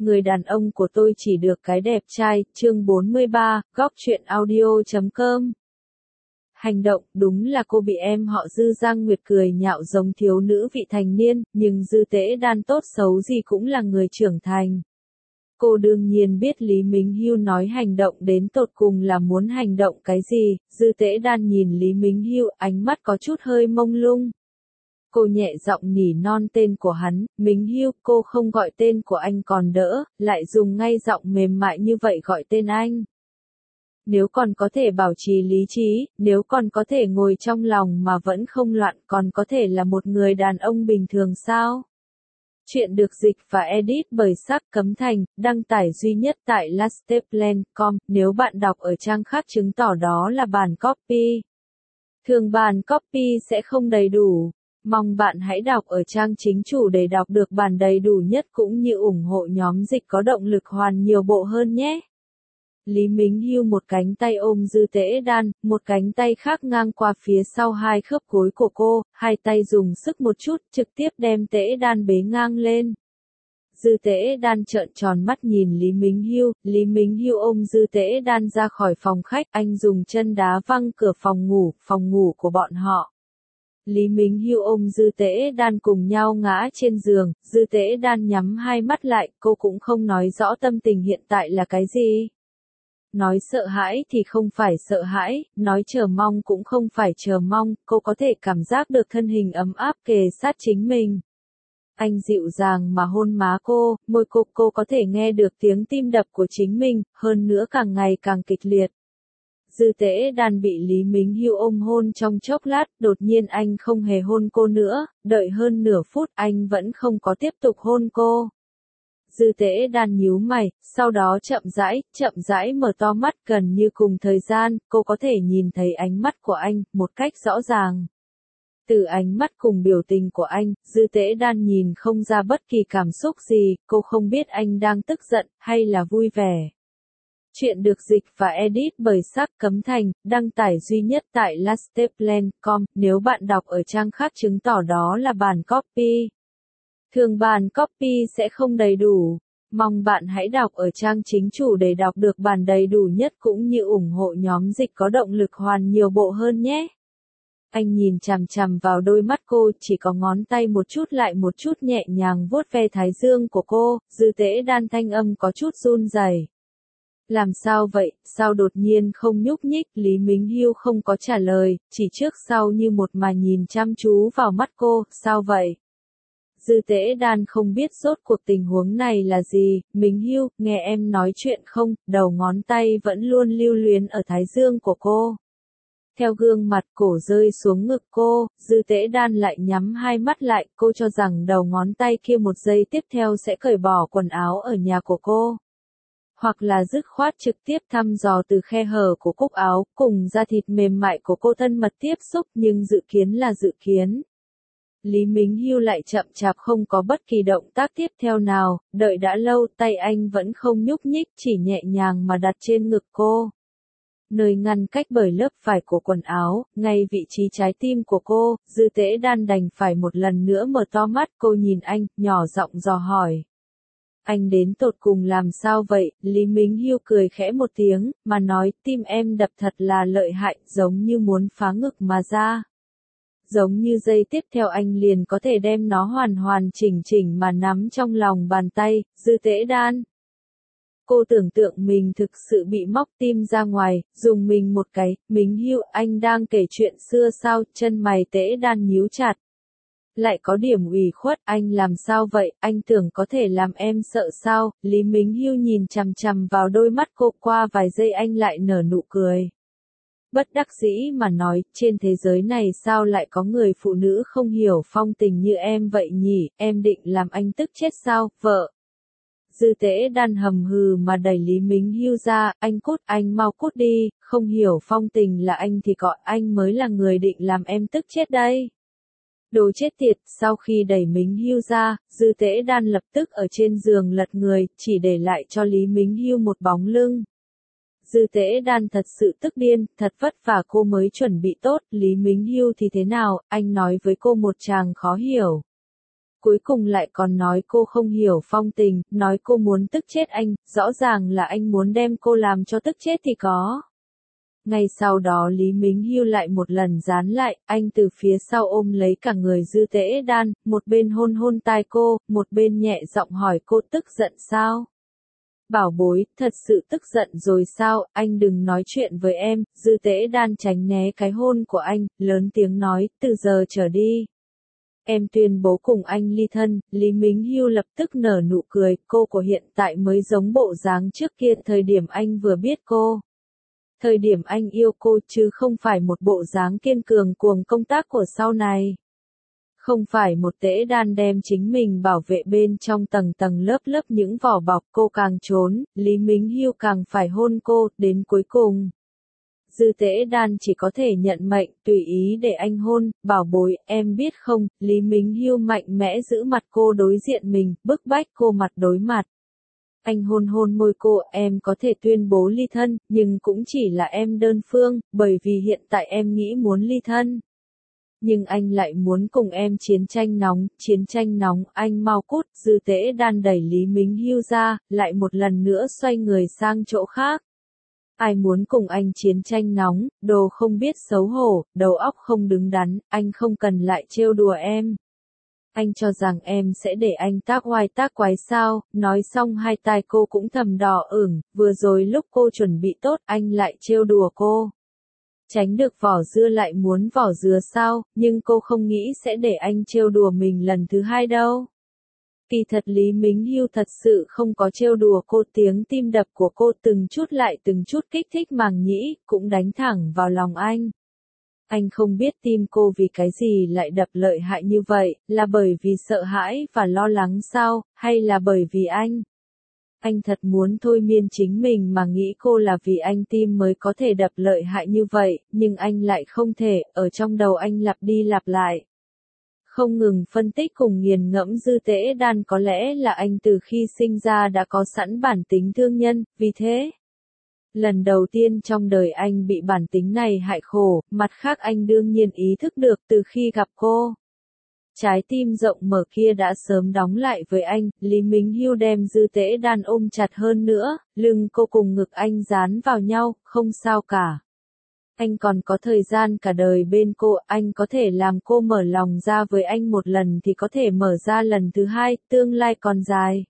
Người đàn ông của tôi chỉ được cái đẹp trai, chương 43, góc truyện audio.com. Hành động, đúng là cô bị em họ Dư Giang Nguyệt cười nhạo giống thiếu nữ vị thành niên, nhưng Dư Tễ Đan tốt xấu gì cũng là người trưởng thành. Cô đương nhiên biết Lý Mính Hiêu nói hành động đến tột cùng là muốn hành động cái gì. Dư Tễ Đan nhìn Lý Mính Hiêu, ánh mắt có chút hơi mông lung. Cô nhẹ giọng nỉ non tên của hắn, Mính Hiêu, cô không gọi tên của anh còn đỡ, lại dùng ngay giọng mềm mại như vậy gọi tên anh. Nếu còn có thể bảo trì lý trí, nếu còn có thể ngồi trong lòng mà vẫn không loạn, còn có thể là một người đàn ông bình thường sao? Chuyện được dịch và edit bởi Sắc Cấm Thành, đăng tải duy nhất tại lasteplan.com, nếu bạn đọc ở trang khác chứng tỏ đó là bản copy. Thường bản copy sẽ không đầy đủ. Mong bạn hãy đọc ở trang chính chủ để đọc được bản đầy đủ nhất cũng như ủng hộ nhóm dịch có động lực hoàn nhiều bộ hơn nhé. Lý Mính Hiêu một cánh tay ôm Dư Tễ Đan, một cánh tay khác ngang qua phía sau hai khớp gối của cô, hai tay dùng sức một chút, trực tiếp đem Tễ Đan bế ngang lên. Dư Tễ Đan trợn tròn mắt nhìn Lý Mính Hiêu ôm Dư Tễ Đan ra khỏi phòng khách, anh dùng chân đá văng cửa phòng ngủ của bọn họ. Lý Mính Hiêu ôm Dư Tễ Đan cùng nhau ngã trên giường, Dư Tễ Đan nhắm hai mắt lại, cô cũng không nói rõ tâm tình hiện tại là cái gì. Nói sợ hãi thì không phải sợ hãi, nói chờ mong cũng không phải chờ mong, cô có thể cảm giác được thân hình ấm áp kề sát chính mình. Anh dịu dàng mà hôn má cô, môi cô có thể nghe được tiếng tim đập của chính mình, hơn nữa càng ngày càng kịch liệt. Dư Tễ Đan bị Lý Mính Hiêu ôm hôn trong chốc lát, đột nhiên anh không hề hôn cô nữa, đợi hơn nửa phút anh vẫn không có tiếp tục hôn cô. Dư Tễ Đan nhíu mày, sau đó chậm rãi mở to mắt gần như cùng thời gian, cô có thể nhìn thấy ánh mắt của anh, một cách rõ ràng. Từ ánh mắt cùng biểu tình của anh, Dư Tễ Đan nhìn không ra bất kỳ cảm xúc gì, cô không biết anh đang tức giận, hay là vui vẻ. Chuyện được dịch và edit bởi Sắc Cấm Thành, đăng tải duy nhất tại lasteplan.com, nếu bạn đọc ở trang khác chứng tỏ đó là bản copy. Thường bản copy sẽ không đầy đủ. Mong bạn hãy đọc ở trang chính chủ để đọc được bản đầy đủ nhất cũng như ủng hộ nhóm dịch có động lực hoàn nhiều bộ hơn nhé. Anh nhìn chằm chằm vào đôi mắt cô, chỉ có ngón tay một chút nhẹ nhàng vuốt ve thái dương của cô, Dư Tễ Đan thanh âm có chút run rẩy. Làm sao vậy, sao đột nhiên không nhúc nhích, Lý Mính Hiêu không có trả lời, chỉ trước sau như một mà nhìn chăm chú vào mắt cô, sao vậy? Dư Tễ Đan không biết rốt cuộc tình huống này là gì, Mính Hiêu, nghe em nói chuyện không, đầu ngón tay vẫn luôn lưu luyến ở thái dương của cô. Theo gương mặt cổ rơi xuống ngực cô, Dư Tễ Đan lại nhắm hai mắt lại, cô cho rằng đầu ngón tay kia một giây tiếp theo sẽ cởi bỏ quần áo ở nhà của cô. Hoặc là dứt khoát trực tiếp thăm dò từ khe hở của cúc áo, cùng da thịt mềm mại của cô thân mật tiếp xúc, nhưng dự kiến là dự kiến. Lý Mính Hiêu lại chậm chạp không có bất kỳ động tác tiếp theo nào, đợi đã lâu tay anh vẫn không nhúc nhích, chỉ nhẹ nhàng mà đặt trên ngực cô. Nơi ngăn cách bởi lớp vải của quần áo, ngay vị trí trái tim của cô, Dư Tễ Đan đành phải một lần nữa mở to mắt, cô nhìn anh, nhỏ giọng dò hỏi. Anh đến tột cùng làm sao vậy? Lý Mính Hiêu cười khẽ một tiếng, mà nói, tim em đập thật là lợi hại, giống như muốn phá ngực mà ra. Giống như giây tiếp theo anh liền có thể đem nó hoàn chỉnh mà nắm trong lòng bàn tay, Dư Tễ Đan. Cô tưởng tượng mình thực sự bị móc tim ra ngoài, dùng mình một cái, Mính Hiêu, anh đang kể chuyện xưa sao, chân mày Tễ Đan nhíu chặt. Lại có điểm ủy khuất, anh làm sao vậy, anh tưởng có thể làm em sợ sao, Lý Mính Hiêu nhìn chằm chằm vào đôi mắt cô, qua vài giây anh lại nở nụ cười. Bất đắc dĩ mà nói, trên thế giới này sao lại có người phụ nữ không hiểu phong tình như em vậy nhỉ, em định làm anh tức chết sao, vợ. Dư Tễ Đan hầm hừ mà đẩy Lý Mính Hiêu ra, anh mau cút đi, không hiểu phong tình là anh thì gọi anh mới là người định làm em tức chết đây. Đồ chết tiệt, sau khi đẩy Mính Hiêu ra, Dư Tễ Đan lập tức ở trên giường lật người, chỉ để lại cho Lý Mính Hiêu một bóng lưng. Dư Tễ Đan thật sự tức điên, thật vất vả cô mới chuẩn bị tốt, Lý Mính Hiêu thì thế nào, anh nói với cô một tràng khó hiểu. cuối cùng lại còn nói cô không hiểu phong tình, nói cô muốn tức chết anh, rõ ràng là anh muốn đem cô làm cho tức chết thì có. Ngay sau đó Lý Mính Hiêu lại một lần dán lại, anh từ phía sau ôm lấy cả người Dư Tễ Đan, một bên hôn hôn tai cô, một bên nhẹ giọng hỏi cô tức giận sao? Bảo bối, thật sự tức giận rồi sao, anh đừng nói chuyện với em, Dư Tễ Đan tránh né cái hôn của anh, lớn tiếng nói, từ giờ trở đi. Em tuyên bố cùng anh ly thân, Lý Mính Hiêu lập tức nở nụ cười, cô của hiện tại mới giống bộ dáng trước kia thời điểm anh vừa biết cô. Thời điểm anh yêu cô chứ không phải một bộ dáng kiên cường cuồng công tác của sau này. Không phải một Tễ Đan đem chính mình bảo vệ bên trong tầng tầng lớp lớp những vỏ bọc, cô càng trốn, Lý Mính Hiêu càng phải hôn cô, đến cuối cùng. Dư Tễ Đan chỉ có thể nhận mệnh, tùy ý để anh hôn, bảo bối, em biết không, Lý Mính Hiêu mạnh mẽ giữ mặt cô đối diện mình, bức bách cô mặt đối mặt. Anh hôn hôn môi cô, em có thể tuyên bố ly thân, nhưng cũng chỉ là em đơn phương, bởi vì hiện tại em nghĩ muốn ly thân. Nhưng anh lại muốn cùng em chiến tranh nóng, anh mau cút, Dư Tễ Đan đẩy Lý Mính Hiêu ra, lại một lần nữa xoay người sang chỗ khác. Ai muốn cùng anh chiến tranh nóng, đồ không biết xấu hổ, đầu óc không đứng đắn, anh không cần lại trêu đùa em. Anh cho rằng em sẽ để anh tác oai tác quái sao, nói xong hai tai cô cũng thầm đỏ ửng, vừa rồi lúc cô chuẩn bị tốt anh lại trêu đùa cô. Tránh được vỏ dưa lại muốn vỏ dừa sao, nhưng cô không nghĩ sẽ để anh trêu đùa mình lần thứ hai đâu. Kỳ thật Lý Mính Hiêu thật sự không có trêu đùa cô, tiếng tim đập của cô từng chút lại từng chút kích thích màng nhĩ, cũng đánh thẳng vào lòng anh. Anh không biết tim cô vì cái gì lại đập lợi hại như vậy, là bởi vì sợ hãi và lo lắng sao, hay là bởi vì anh? Anh thật muốn thôi miên chính mình mà nghĩ cô là vì anh tim mới có thể đập lợi hại như vậy, nhưng anh lại không thể, ở trong đầu anh lặp đi lặp lại. Không ngừng phân tích cùng nghiền ngẫm Dư Tễ Đan, có lẽ là anh từ khi sinh ra đã có sẵn bản tính thương nhân, vì thế. Lần đầu tiên trong đời anh bị bản tính này hại khổ, mặt khác anh đương nhiên ý thức được từ khi gặp cô. Trái tim rộng mở kia đã sớm đóng lại với anh, Lý Mính Hiêu đem Dư Tễ Đan ôm chặt hơn nữa, lưng cô cùng ngực anh dán vào nhau, không sao cả. Anh còn có thời gian cả đời bên cô, anh có thể làm cô mở lòng ra với anh một lần thì có thể mở ra lần thứ hai, tương lai còn dài.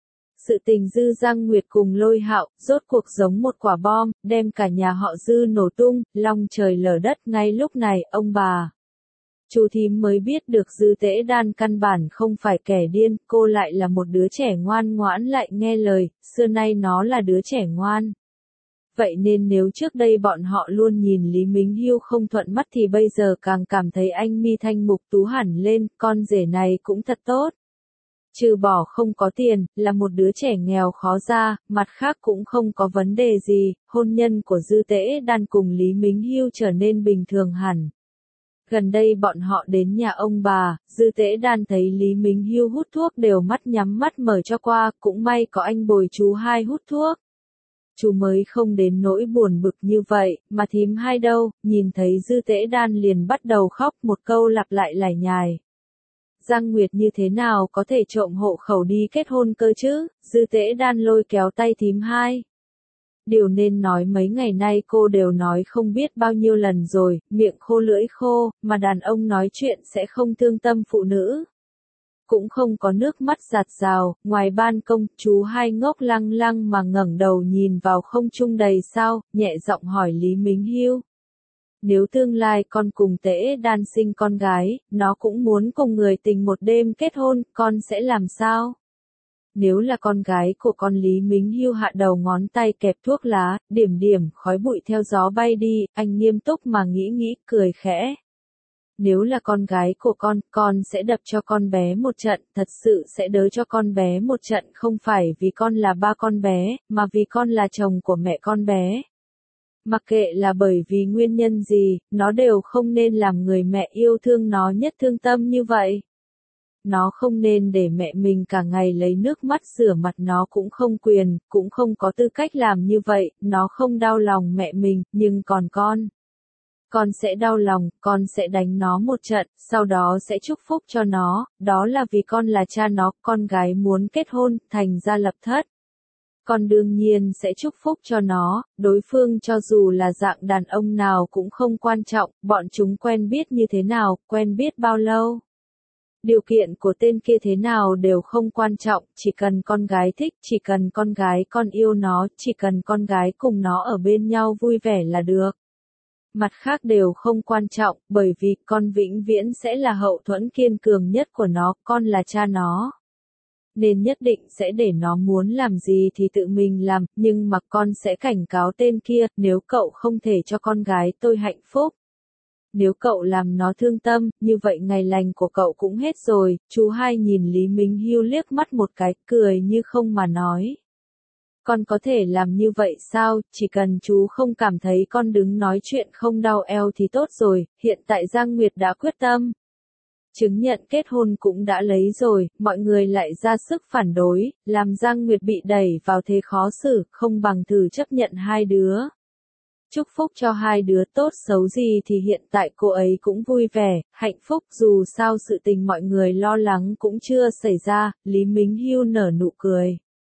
Sự tình Dư Giang Nguyệt cùng Lôi Hạo, rốt cuộc giống một quả bom, đem cả nhà họ Dư nổ tung, long trời lở đất. Ngay lúc này, ông bà Chu thím mới biết được Dư Tễ Đan căn bản không phải kẻ điên, cô lại là một đứa trẻ ngoan ngoãn lại nghe lời, xưa nay nó là đứa trẻ ngoan. Vậy nên nếu trước đây bọn họ luôn nhìn Lý Mính Hiêu không thuận mắt thì bây giờ càng cảm thấy anh mi thanh mục tú hẳn lên, con rể này cũng thật tốt. Trừ bỏ không có tiền, là một đứa trẻ nghèo khó ra, mặt khác cũng không có vấn đề gì, hôn nhân của Dư Tễ Đan cùng Lý Mính Hiêu trở nên bình thường hẳn. Gần đây bọn họ đến nhà ông bà, Dư Tễ Đan thấy Lý Mính Hiêu hút thuốc đều mắt nhắm mắt mở cho qua, cũng may có anh bồi chú hai hút thuốc. Chú mới không đến nỗi buồn bực như vậy, mà thím hai đâu, nhìn thấy Dư Tễ Đan liền bắt đầu khóc, một câu lặp lại lải nhải. Giang Nguyệt như thế nào có thể trộm hộ khẩu đi kết hôn cơ chứ, Dư Tễ Đan lôi kéo tay thím hai. Điều nên nói mấy ngày nay cô đều nói không biết bao nhiêu lần rồi, miệng khô lưỡi khô, mà đàn ông nói chuyện sẽ không thương tâm phụ nữ. Cũng không có nước mắt giạt rào, ngoài ban công, chú hai ngốc lăng lăng mà ngẩng đầu nhìn vào không trung đầy sao, nhẹ giọng hỏi Lý Mính Hiêu. Nếu tương lai con cùng Tễ Đan sinh con gái, nó cũng muốn cùng người tình một đêm kết hôn, con sẽ làm sao? Nếu là con gái của con, Lý Mính Hiêu hạ đầu ngón tay kẹp thuốc lá, điểm điểm khói bụi theo gió bay đi, anh nghiêm túc mà nghĩ, cười khẽ. Nếu là con gái của con sẽ đập cho con bé một trận, thật sự sẽ đớ cho con bé một trận, không phải vì con là ba con bé, mà vì con là chồng của mẹ con bé. Mặc kệ là bởi vì nguyên nhân gì, nó đều không nên làm người mẹ yêu thương nó nhất thương tâm như vậy. Nó không nên để mẹ mình cả ngày lấy nước mắt rửa mặt, nó cũng không quyền, cũng không có tư cách làm như vậy, nó không đau lòng mẹ mình, nhưng còn con. Con sẽ đau lòng, con sẽ đánh nó một trận, sau đó sẽ chúc phúc cho nó, đó là vì con là cha nó, con gái muốn kết hôn, thành ra lập thất. Con đương nhiên sẽ chúc phúc cho nó, đối phương cho dù là dạng đàn ông nào cũng không quan trọng, bọn chúng quen biết như thế nào, quen biết bao lâu. Điều kiện của tên kia thế nào đều không quan trọng, chỉ cần con gái thích, chỉ cần con gái con yêu nó, chỉ cần con gái cùng nó ở bên nhau vui vẻ là được. Mặt khác đều không quan trọng, bởi vì con vĩnh viễn sẽ là hậu thuẫn kiên cường nhất của nó, con là cha nó. Nên nhất định sẽ để nó muốn làm gì thì tự mình làm, nhưng mà con sẽ cảnh cáo tên kia, nếu cậu không thể cho con gái tôi hạnh phúc. Nếu cậu làm nó thương tâm, như vậy ngày lành của cậu cũng hết rồi. Chú hai nhìn Lý Minh Hưu liếc mắt một cái, cười như không mà nói. Con có thể làm như vậy sao, chỉ cần chú không cảm thấy con đứng nói chuyện không đau eo thì tốt rồi, hiện tại Giang Nguyệt đã quyết tâm. Chứng nhận kết hôn cũng đã lấy rồi, mọi người lại ra sức phản đối, làm Giang Nguyệt bị đẩy vào thế khó xử, không bằng thử chấp nhận hai đứa. Chúc phúc cho hai đứa tốt xấu gì thì hiện tại cô ấy cũng vui vẻ, hạnh phúc, dù sao sự tình mọi người lo lắng cũng chưa xảy ra, Lý Minh Hưu nở nụ cười.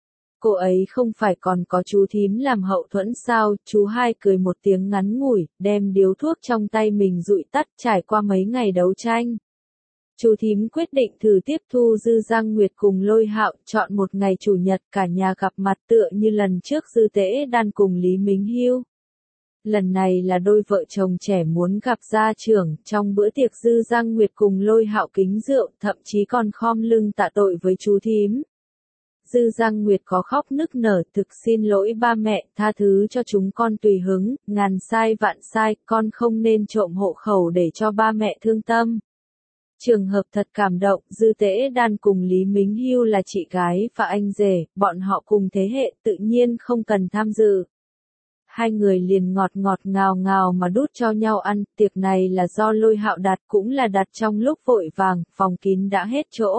Cô ấy không phải còn có chú thím làm hậu thuẫn sao, chú hai cười một tiếng ngắn ngủi, đem điếu thuốc trong tay mình dụi tắt. Trải qua mấy ngày đấu tranh. Chú thím quyết định thử tiếp thu Dư Giang Nguyệt cùng Lôi Hạo, chọn một ngày chủ nhật cả nhà gặp mặt tựa như lần trước Dư Tễ Đan cùng Lý Minh Hưu. Lần này là đôi vợ chồng trẻ muốn gặp gia trưởng, trong bữa tiệc Dư Giang Nguyệt cùng Lôi Hạo kính rượu, thậm chí còn khom lưng tạ tội với chú thím. Dư Giang Nguyệt có khóc nức nở, thực xin lỗi ba mẹ, tha thứ cho chúng con tùy hứng, ngàn sai vạn sai, con không nên trộm hộ khẩu để cho ba mẹ thương tâm. Trường hợp thật cảm động, Dư Tễ Đan cùng Lý Minh Hưu là chị gái và anh rể, bọn họ cùng thế hệ, tự nhiên không cần tham dự. Hai người liền ngọt ngọt ngào ngào mà đút cho nhau ăn, tiệc này là do Lôi Hạo đặt, cũng là đặt trong lúc vội vàng, phòng kín đã hết chỗ.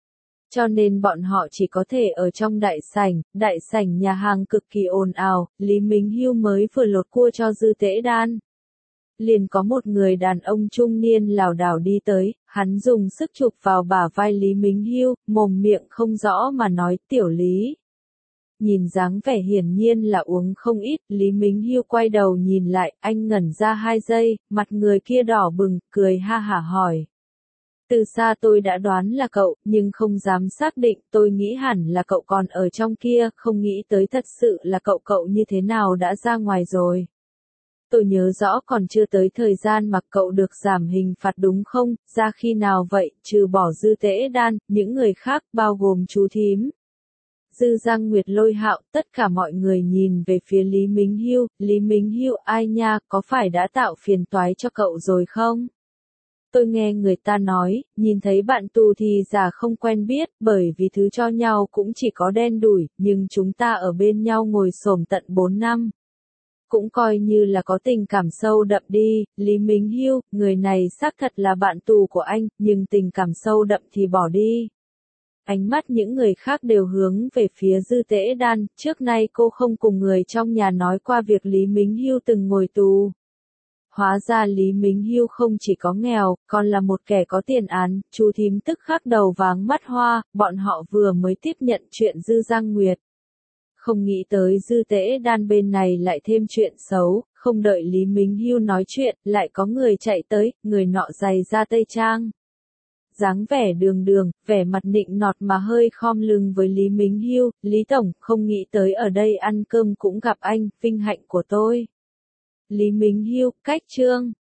Cho nên bọn họ chỉ có thể ở trong đại sảnh nhà hàng cực kỳ ồn ào, Lý Minh Hưu mới vừa lột cua cho Dư Tễ Đan. Liền có một người đàn ông trung niên lảo đảo đi tới, hắn dùng sức chụp vào bả vai Lý Minh Hưu, mồm miệng không rõ mà nói, tiểu Lý. Nhìn dáng vẻ hiển nhiên là uống không ít, Lý Minh Hưu quay đầu nhìn lại, anh ngẩn ra 2 giây, mặt người kia đỏ bừng, cười ha hả hỏi. Từ xa tôi đã đoán là cậu, nhưng không dám xác định, tôi nghĩ hẳn là cậu còn ở trong kia, không nghĩ tới thật sự là cậu như thế nào đã ra ngoài rồi. Tôi nhớ rõ còn chưa tới thời gian mà cậu được giảm hình phạt đúng không, ra khi nào vậy, trừ bỏ Dư Tễ Đan, những người khác bao gồm chú thím. Dư Giang Nguyệt Lôi Hạo, tất cả mọi người nhìn về phía Lý Minh Hưu, ai nha, có phải đã tạo phiền toái cho cậu rồi không? Tôi nghe người ta nói, nhìn thấy bạn tù thì giả không quen biết, bởi vì thứ cho nhau cũng chỉ có đen đủi, nhưng chúng ta ở bên nhau ngồi xổm tận 4 năm. Cũng coi như là có tình cảm sâu đậm đi, Lý Minh Hưu, người này xác thật là bạn tù của anh, nhưng tình cảm sâu đậm thì bỏ đi. Ánh mắt những người khác đều hướng về phía Dư Tễ Đan, trước nay cô không cùng người trong nhà nói qua việc Lý Minh Hưu từng ngồi tù. Hóa ra Lý Minh Hưu không chỉ có nghèo, còn là một kẻ có tiền án, chú thím tức khắc đầu váng mắt hoa, bọn họ vừa mới tiếp nhận chuyện Dư Giang Nguyệt. Không nghĩ tới Dư Tễ Đan bên này lại thêm chuyện xấu, không đợi Lý Minh Hưu nói chuyện, lại có người chạy tới, người nọ giày ra tây trang. Dáng vẻ đường, vẻ mặt nịnh nọt mà hơi khom lưng với Lý Minh Hưu, Lý Tổng, không nghĩ tới ở đây ăn cơm cũng gặp anh, vinh hạnh của tôi. Lý Minh Hưu, cách chương.